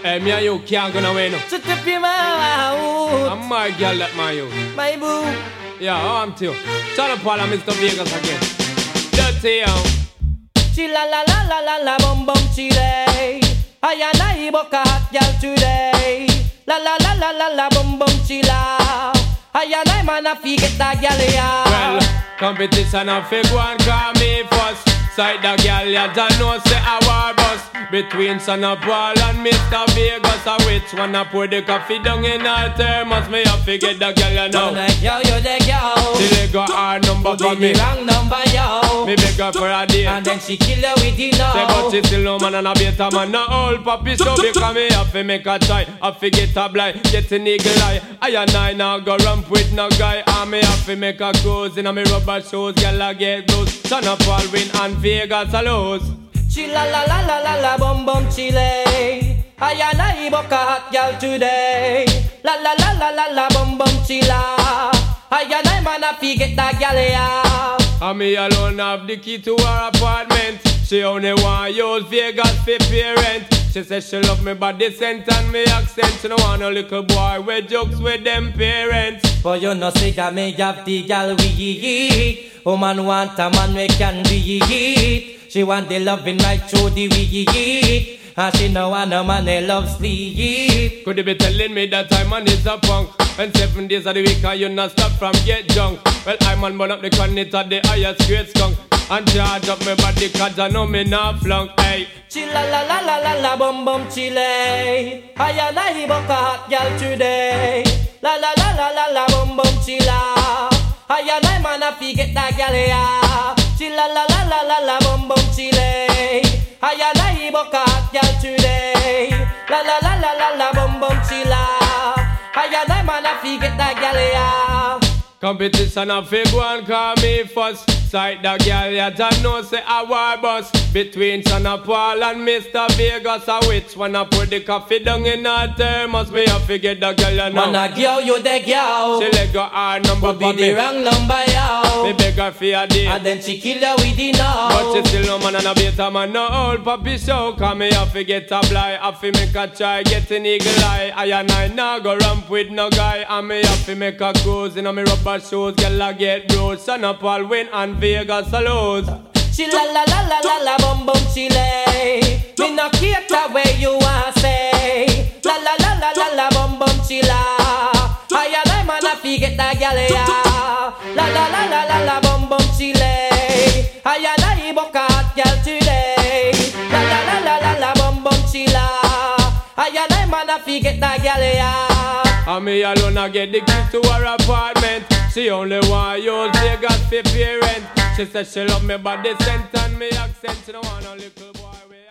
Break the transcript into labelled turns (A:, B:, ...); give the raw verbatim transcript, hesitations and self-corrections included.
A: Hey, me and you can't go nowhere no.
B: Shut up your mouth.
A: I'm my girl that my you.
B: My boo.
A: Yeah, oh, I'm too. Shut up, Paul and Mister Vegas again. Dirty, yo.
B: Chilla la la la la la bum bum chile. I and I book a hot girl today. La la la la la la bum bum chilla. I and I man a fi get that girl ya.
A: Well, competition a fig one call me first. Side the girl ya don't know say a war bus. Between Son of Paul and Mister Vegas, a which one a pour the coffee down in her thermos? Me a fi get the girl ya now.
B: Yo, yo, the girl.
A: She let go her number for me.
B: The wrong number, yo.
A: Me beg her for a date.
B: And then she kill her with it now.
A: Say but she still no man and a beta man. No old papi so because me have to make a try. Have to get a blind, get an eagle eye. I and I now go ramp with no guy. And me have to make a cruise in a me rubber shoes. Girl I get those. Son of Paul win and Vegas a lose.
B: Chilla la la la la la bum bum chile. I and I book a hot girl today. La la la la la la bum bum chilla. I and I man a fi get that girl ya.
A: And me alone have the key to her apartment. She only want use Vegas for parent. She says she love me body scent and me accent. She don't want a little boy with jokes with them parents.
B: But you know say that me have the girl we eat. Woman want a man we can be it. She want the loving right through the we eat. And she no want a man that loves sleep.
A: Could you be telling me that I man is a punk? When seven days of the week and you not stop from get drunk. Well I man burn up the connect at the highest grade skunk. And charge up my body cause I know me not flunk. Hey.
B: Chilla la la la la la bum bum chile. I and I book a hot girl today. La la la la la la bum bum chilla. I and I man a fi get that girl ya. Chilla la la la la la bum bum chile. I and I book a hot girl today. La la la la la la bum bum chilla. I and I man a fi get that girl ya.
A: Competition a fig one call me first. Side the girl ya don't know say a war bus. Between Son of Paul and Mister Vegas, a which one a put the coffee down in her thermos? Me a fi get the girl ya now.
B: Man a girl you the girl.
A: She let go her number
B: But
A: for
B: be
A: me.
B: the wrong number yo.
A: Me beg her for a date.
B: And then she kill her with it now.
A: But she still no man and a beta man. No old papi show. Cause me have to get a blind. Have to make a try. Get an eagle eye. I and I now go ramp with no guy. And me have to make a cruise in a me rubber shoes. Girl I get bruised. Son of Paul win and Vegas a lose.
B: She la la la la la la bum bum chile. Me no care where you want say. La la la la la la bum bum chilla. I and I man a fi get that girl ya. La la la la la la bum bum chile. I and I book a hot girl today. La la la la la la bum bum chilla. I and I man a fi get that girl ya.
A: And me alone I get the key to her apartment. She only want use Vegas for parent. She says she love me body scent and me accent. She don't want a little boy with